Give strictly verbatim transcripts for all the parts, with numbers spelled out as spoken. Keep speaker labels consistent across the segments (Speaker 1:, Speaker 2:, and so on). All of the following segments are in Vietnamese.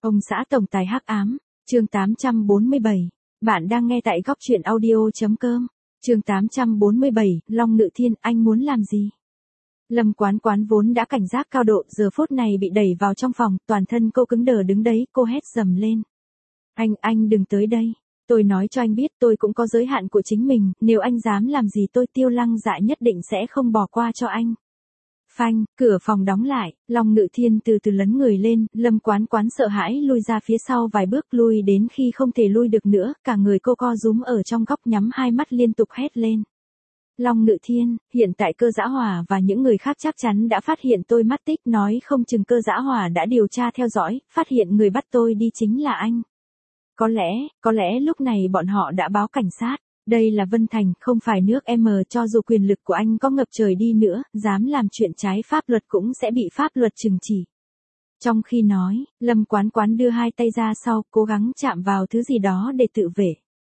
Speaker 1: Ông xã tổng tài hắc ám, chương tám trăm bốn mươi bảy. Bạn đang nghe tại góc truyện audio.com. Chương tám trăm bốn mươi bảy, Long Ngự Thiên, anh muốn làm gì? Lâm Quán Quán vốn đã cảnh giác cao độ, giờ phút này bị đẩy vào trong phòng, toàn thân cô cứng đờ đứng đấy, cô hét dầm lên. Anh, anh đừng tới đây. Tôi nói cho anh biết tôi cũng có giới hạn của chính mình, nếu anh dám làm gì tôi Tiêu Lăng Dạ nhất định sẽ không bỏ qua cho anh. Phanh, cửa phòng đóng lại, Long Ngự Thiên từ từ lấn người lên, Lâm Quán Quán sợ hãi lui ra phía sau vài bước, lui đến khi không thể lui được nữa, cả người cô co rúm ở trong góc nhắm hai mắt liên tục hét lên. Long Ngự Thiên, hiện tại Cơ Dã Hỏa và những người khác chắc chắn đã phát hiện tôi mất tích, nói không chừng Cơ Dã Hỏa đã điều tra theo dõi, phát hiện người bắt tôi đi chính là anh. Có lẽ, có lẽ lúc này bọn họ đã báo cảnh sát. Đây là Vân Thành, không phải nước M, cho dù quyền lực của anh có ngập trời đi nữa, dám làm chuyện trái pháp luật cũng sẽ bị pháp luật trừng trị. Trong khi nói, Lâm Quán Quán đưa hai tay ra sau, cố gắng chạm vào thứ gì đó để tự vệ.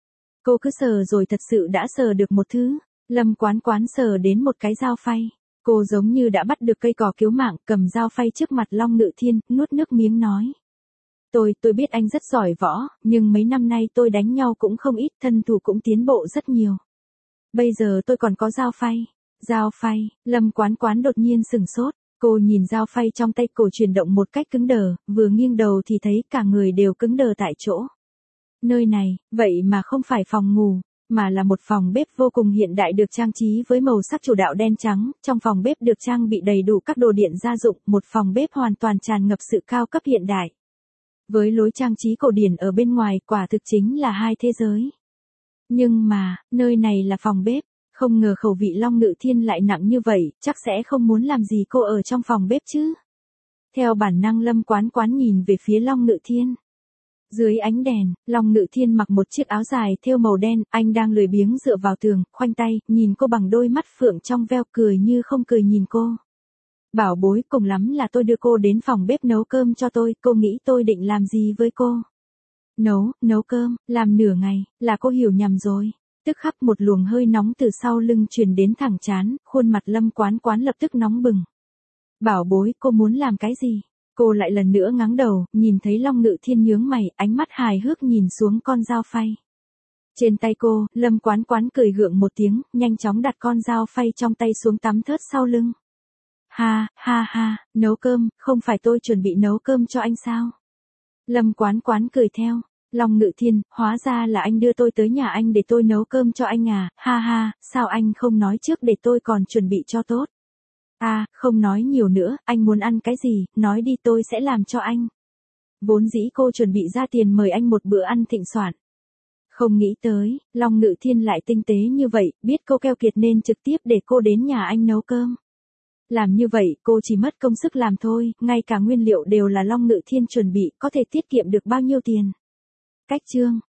Speaker 1: Cô cứ sờ rồi thật sự đã sờ được một thứ. Lâm Quán Quán sờ đến một cái dao phay. Cô giống như đã bắt được cây cỏ cứu mạng, cầm dao phay trước mặt Long Ngự Thiên, nuốt nước miếng nói. Tôi, tôi biết anh rất giỏi võ, nhưng mấy năm nay tôi đánh nhau cũng không ít, thân thủ cũng tiến bộ rất nhiều. Bây giờ tôi còn có dao phay. Dao phay, Lâm Quán Quán đột nhiên sửng sốt, cô nhìn dao phay trong tay cô chuyển động một cách cứng đờ, vừa nghiêng đầu thì thấy cả người đều cứng đờ tại chỗ. Nơi này, vậy mà không phải phòng ngủ, mà là một phòng bếp vô cùng hiện đại được trang trí với màu sắc chủ đạo đen trắng, trong phòng bếp được trang bị đầy đủ các đồ điện gia dụng, một phòng bếp hoàn toàn tràn ngập sự cao cấp hiện đại. Với lối trang trí cổ điển ở bên ngoài, quả thực chính là hai thế giới. Nhưng mà, nơi này là phòng bếp, không ngờ khẩu vị Long Ngự Thiên lại nặng như vậy, chắc sẽ không muốn làm gì cô ở trong phòng bếp chứ. Theo bản năng Lâm Quán Quán nhìn về phía Long Ngự Thiên. Dưới ánh đèn, Long Ngự Thiên mặc một chiếc áo dài thêu màu đen, anh đang lười biếng dựa vào tường, khoanh tay, nhìn cô bằng đôi mắt phượng trong veo, cười như không cười nhìn cô. Bảo bối, cùng lắm là tôi đưa cô đến phòng bếp nấu cơm cho tôi, cô nghĩ tôi định làm gì với cô? Nấu, nấu cơm, làm nửa ngày, là cô hiểu nhầm rồi. Tức khắc một luồng hơi nóng từ sau lưng truyền đến thẳng trán, khuôn mặt Lâm Quán Quán lập tức nóng bừng. Bảo bối, cô muốn làm cái gì? Cô lại lần nữa ngáng đầu, nhìn thấy Long Ngự Thiên nhướng mày, ánh mắt hài hước nhìn xuống con dao phay. Trên tay cô, Lâm Quán Quán cười gượng một tiếng, nhanh chóng đặt con dao phay trong tay xuống tắm thớt sau lưng. Ha, ha ha, nấu cơm, không phải tôi chuẩn bị nấu cơm cho anh sao? Lâm Quán Quán cười theo. Long Ngự Thiên, hóa ra là anh đưa tôi tới nhà anh để tôi nấu cơm cho anh à, ha ha, sao anh không nói trước để tôi còn chuẩn bị cho tốt? À, không nói nhiều nữa, anh muốn ăn cái gì, nói đi tôi sẽ làm cho anh. Vốn dĩ cô chuẩn bị ra tiền mời anh một bữa ăn thịnh soạn. Không nghĩ tới, Long Ngự Thiên lại tinh tế như vậy, biết cô keo kiệt nên trực tiếp để cô đến nhà anh nấu cơm. Làm như vậy, cô chỉ mất công sức làm thôi, ngay cả nguyên liệu đều là Long Ngự Thiên chuẩn bị, có thể tiết kiệm được bao nhiêu tiền. Cách chương,